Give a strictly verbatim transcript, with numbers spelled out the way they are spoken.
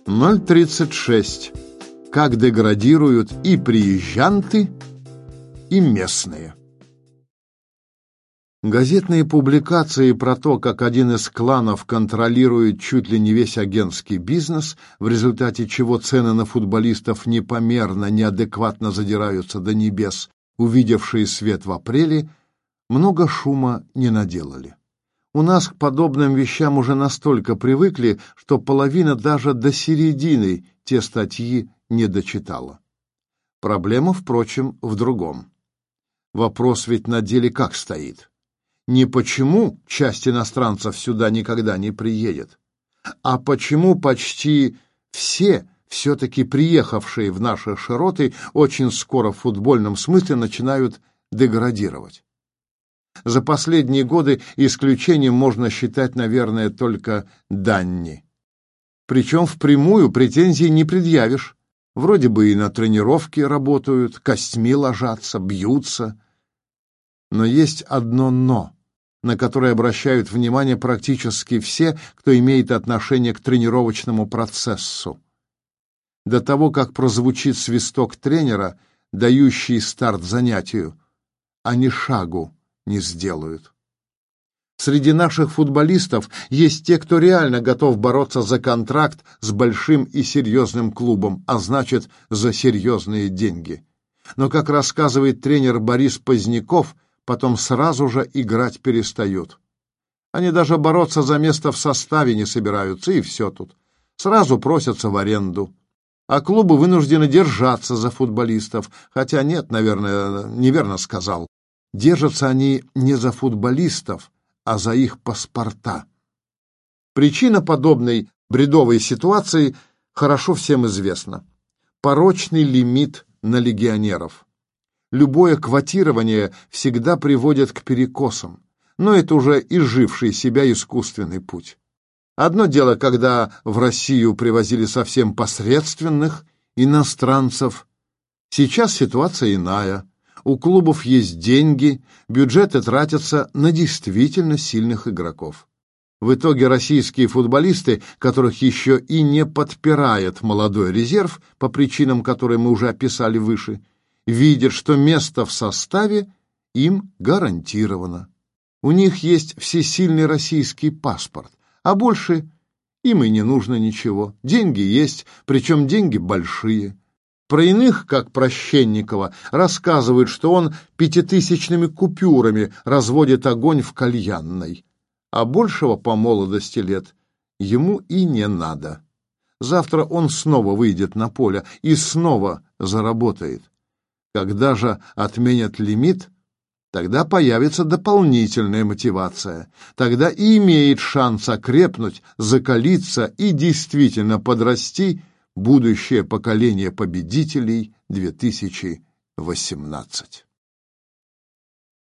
ноль тридцать шесть. Как деградируют и приезжанты, и местные. Газетные публикации про то, как один из кланов контролирует чуть ли не весь агентский бизнес, в результате чего цены на футболистов непомерно, неадекватно задираются до небес, увидевшие свет в апреле, много шума не наделали. У нас к подобным вещам уже настолько привыкли, что половина даже до середины те статьи не дочитала. Проблема, впрочем, в другом. Вопрос ведь на деле как стоит? Не почему часть иностранцев сюда никогда не приедет, а почему почти все, все-таки приехавшие в наши широты, очень скоро в футбольном смысле начинают деградировать. За последние годы исключением можно считать, наверное, только Данни. Причем впрямую претензий не предъявишь. Вроде бы и на тренировке работают, костьми ложатся, бьются. Но есть одно «но», на которое обращают внимание практически все, кто имеет отношение к тренировочному процессу. До того, как прозвучит свисток тренера, дающий старт занятию, они шагу не сделают. Среди наших футболистов есть те, кто реально готов бороться за контракт с большим и серьезным клубом, а значит, за серьезные деньги. Но, как рассказывает тренер Борис Поздняков, потом сразу же играть перестают. Они даже бороться за место в составе не собираются, и все тут. Сразу просятся в аренду. А клубы вынуждены держаться за футболистов, хотя нет, наверное, неверно сказал. Держатся они не за футболистов, а за их паспорта. Причина подобной бредовой ситуации хорошо всем известна. Порочный лимит на легионеров. Любое квотирование всегда приводит к перекосам, но это уже изживший себя искусственный путь. Одно дело, когда в Россию привозили совсем посредственных иностранцев. Сейчас ситуация иная. У клубов есть деньги, бюджеты тратятся на действительно сильных игроков. В итоге российские футболисты, которых еще и не подпирает молодой резерв, по причинам, которые мы уже описали выше, видят, что место в составе им гарантировано. У них есть всесильный российский паспорт, а больше им и не нужно ничего. Деньги есть, причем деньги большие. Про иных, как про Щенникова, рассказывают, что он пятитысячными купюрами разводит огонь в кальянной, а большего по молодости лет ему и не надо. Завтра он снова выйдет на поле и снова заработает. Когда же отменят лимит, тогда появится дополнительная мотивация. Тогда и имеет шанс окрепнуть, закалиться и действительно подрасти будущее поколение победителей две тысячи восемнадцать.